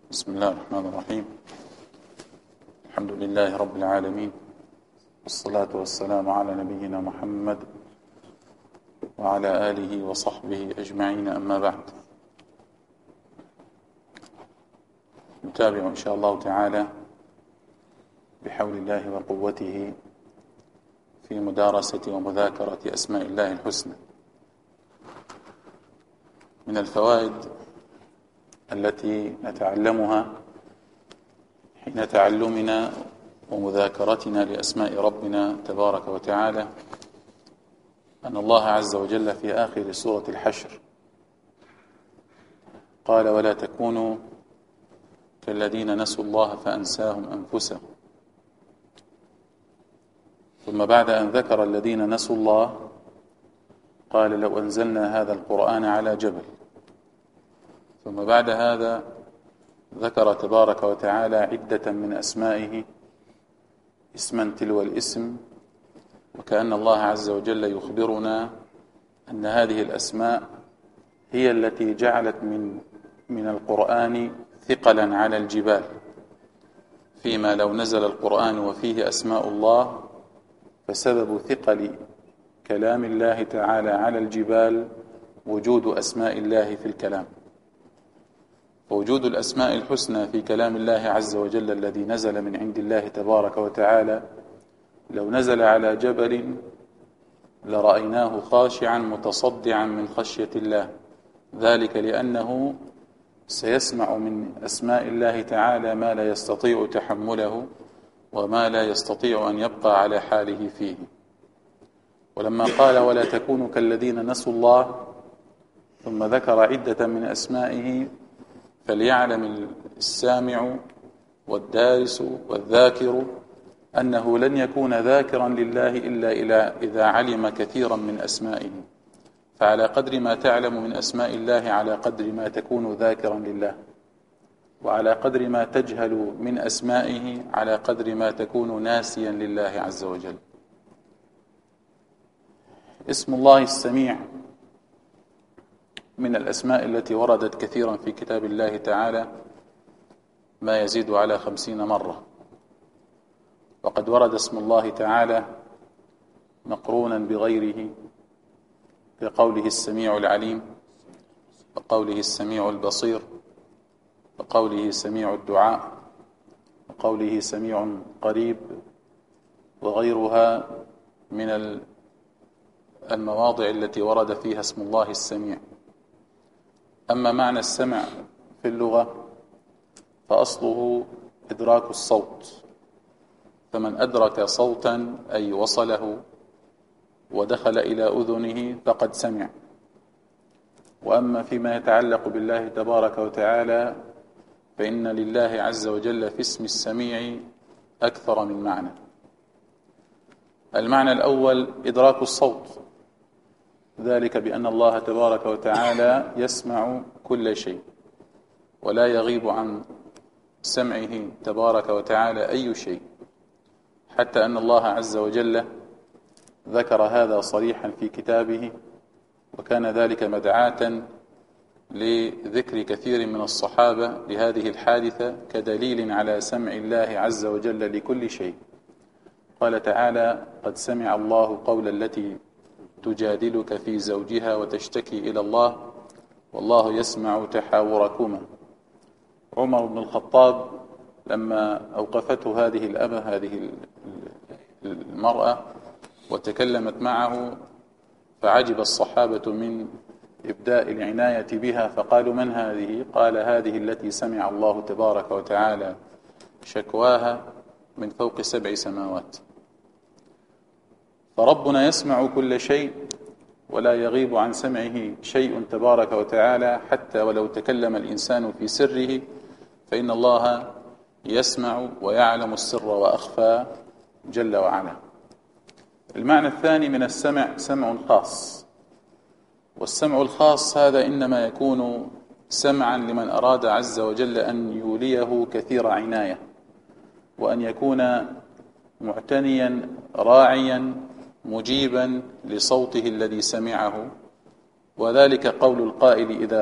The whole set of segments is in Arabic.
بسم الله الرحمن الرحيم. الحمد لله رب العالمين، والصلاة والسلام على نبينا محمد وعلى آله وصحبه أجمعين، أما بعد. نتابع إن شاء الله تعالى بحول الله وقوته في مدارسة ومذاكرة أسماء الله الحسنى. من الفوائد التي نتعلمها حين تعلمنا ومذاكرتنا لأسماء ربنا تبارك وتعالى أن الله عز وجل في آخر سورة الحشر قال: ولا تكونوا كالذين نسوا الله فأنساهم أنفسهم. ثم بعد أن ذكر الذين نسوا الله قال: لو أنزلنا هذا القرآن على جبل. ثم بعد هذا ذكر تبارك وتعالى عدة من أسمائه اسما تلو الاسم، وكأن الله عز وجل يخبرنا أن هذه الأسماء هي التي جعلت من القرآن ثقلا على الجبال، فيما لو نزل القرآن وفيه أسماء الله فسبب ثقل كلام الله تعالى على الجبال وجود أسماء الله في الكلام. ووجود الأسماء الحسنى في كلام الله عز وجل الذي نزل من عند الله تبارك وتعالى لو نزل على جبل لرأيناه خاشعا متصدعا من خشية الله، ذلك لأنه سيسمع من أسماء الله تعالى ما لا يستطيع تحمله وما لا يستطيع أن يبقى على حاله فيه. ولما قال: ولا تكونوا كالذين نسوا الله، ثم ذكر عدة من أسمائه، فليعلم السامع والدارس والذاكر أنه لن يكون ذاكرا لله إلا إذا علم كثيرا من أسمائه. فعلى قدر ما تعلم من أسماء الله على قدر ما تكون ذاكرا لله، وعلى قدر ما تجهل من أسمائه على قدر ما تكون ناسيا لله عز وجل. اسم الله السميع من الأسماء التي وردت كثيرا في كتاب الله تعالى ما يزيد على 50 مرة. وقد ورد اسم الله تعالى مقرونا بغيره بقوله السميع العليم، وقوله السميع البصير، وقوله سميع الدعاء، وقوله سميع قريب، وغيرها من المواضع التي ورد فيها اسم الله السميع. أما معنى السمع في اللغة فأصله إدراك الصوت، فمن أدرك صوتا أي وصله ودخل إلى أذنه فقد سمع. وأما فيما يتعلق بالله تبارك وتعالى فإن لله عز وجل في اسم السميع أكثر من معنى. المعنى الأول إدراك الصوت، ذلك بأن الله تبارك وتعالى يسمع كل شيء ولا يغيب عن سمعه تبارك وتعالى أي شيء، حتى أن الله عز وجل ذكر هذا صريحا في كتابه، وكان ذلك مدعاة لذكر كثير من الصحابة لهذه الحادثة كدليل على سمع الله عز وجل لكل شيء. قال تعالى: قد سمع الله قول التي تجادلك في زوجها وتشتكي إلى الله والله يسمع تحاوركما. عمر بن الخطاب لما أوقفته هذه الأمة، هذه المرأة، وتكلمت معه فعجب الصحابة من إبداء العناية بها، فقالوا: من هذه؟ قال: هذه التي سمع الله تبارك وتعالى شكواها من فوق 7 سماوات. فربنا يسمع كل شيء ولا يغيب عن سمعه شيء تبارك وتعالى، حتى ولو تكلم الإنسان في سره فإن الله يسمع ويعلم السر وأخفى جل وعلا. المعنى الثاني من السمع سمع خاص، والسمع الخاص هذا إنما يكون سمعا لمن أراد عز وجل أن يوليه كثير عناية، وأن يكون معتنيا راعيا مجيبا لصوته الذي سمعه. وذلك قول القائل إذا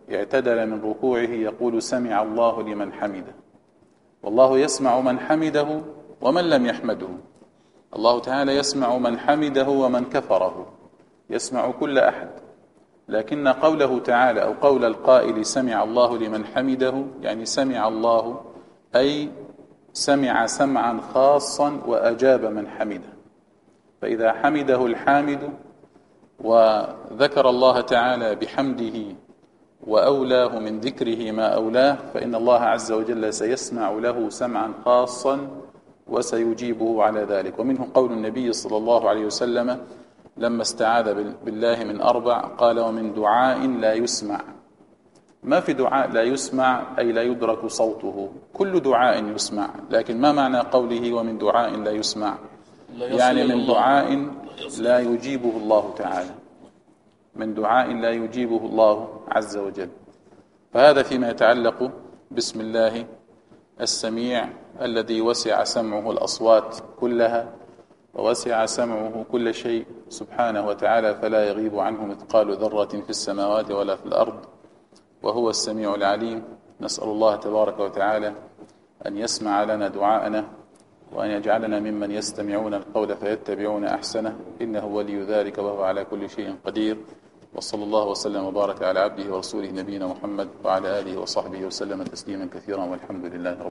اعتدل من ركوعه يقول سمع الله لمن حمده، والله يسمع من حمده ومن لم يحمده. الله تعالى يسمع من حمده ومن كفره، يسمع كل أحد. لكن قوله تعالى أو قول القائل سمع الله لمن حمده، يعني سمع الله أي سمع سمعا خاصا وأجاب من حمده. فإذا حمده الحامد وذكر الله تعالى بحمده وأولاه من ذكره ما أولاه، فإن الله عز وجل سيسمع له سمعا خاصا وسيجيبه على ذلك. ومنه قول النبي صلى الله عليه وسلم لما استعاذ بالله من 4 قال ومن دعاء لا يسمع. ما في دعاء لا يسمع أي لا يدرك صوته، كل دعاء يسمع، لكن ما معنى قوله ومن دعاء لا يسمع؟ يعني من دعاء لا يجيبه الله تعالى، من دعاء لا يجيبه الله عز وجل. فهذا فيما يتعلق باسم الله السميع الذي وسع سمعه الأصوات كلها ووسع سمعه كل شيء سبحانه وتعالى، فلا يغيب عنه مثقال ذرة في السماوات ولا في الأرض، وهو السميع العليم. نسأل الله تبارك وتعالى أن يسمع لنا دعاءنا وأن يجعلنا ممن يستمعون القول فيتبعون أحسنه، إنه ولي ذلك وهو على كل شيء قدير. وصلى الله وسلم وبارك على عبده ورسوله نبينا محمد وعلى آله وصحبه وسلم تسليما كثيرا، والحمد لله رب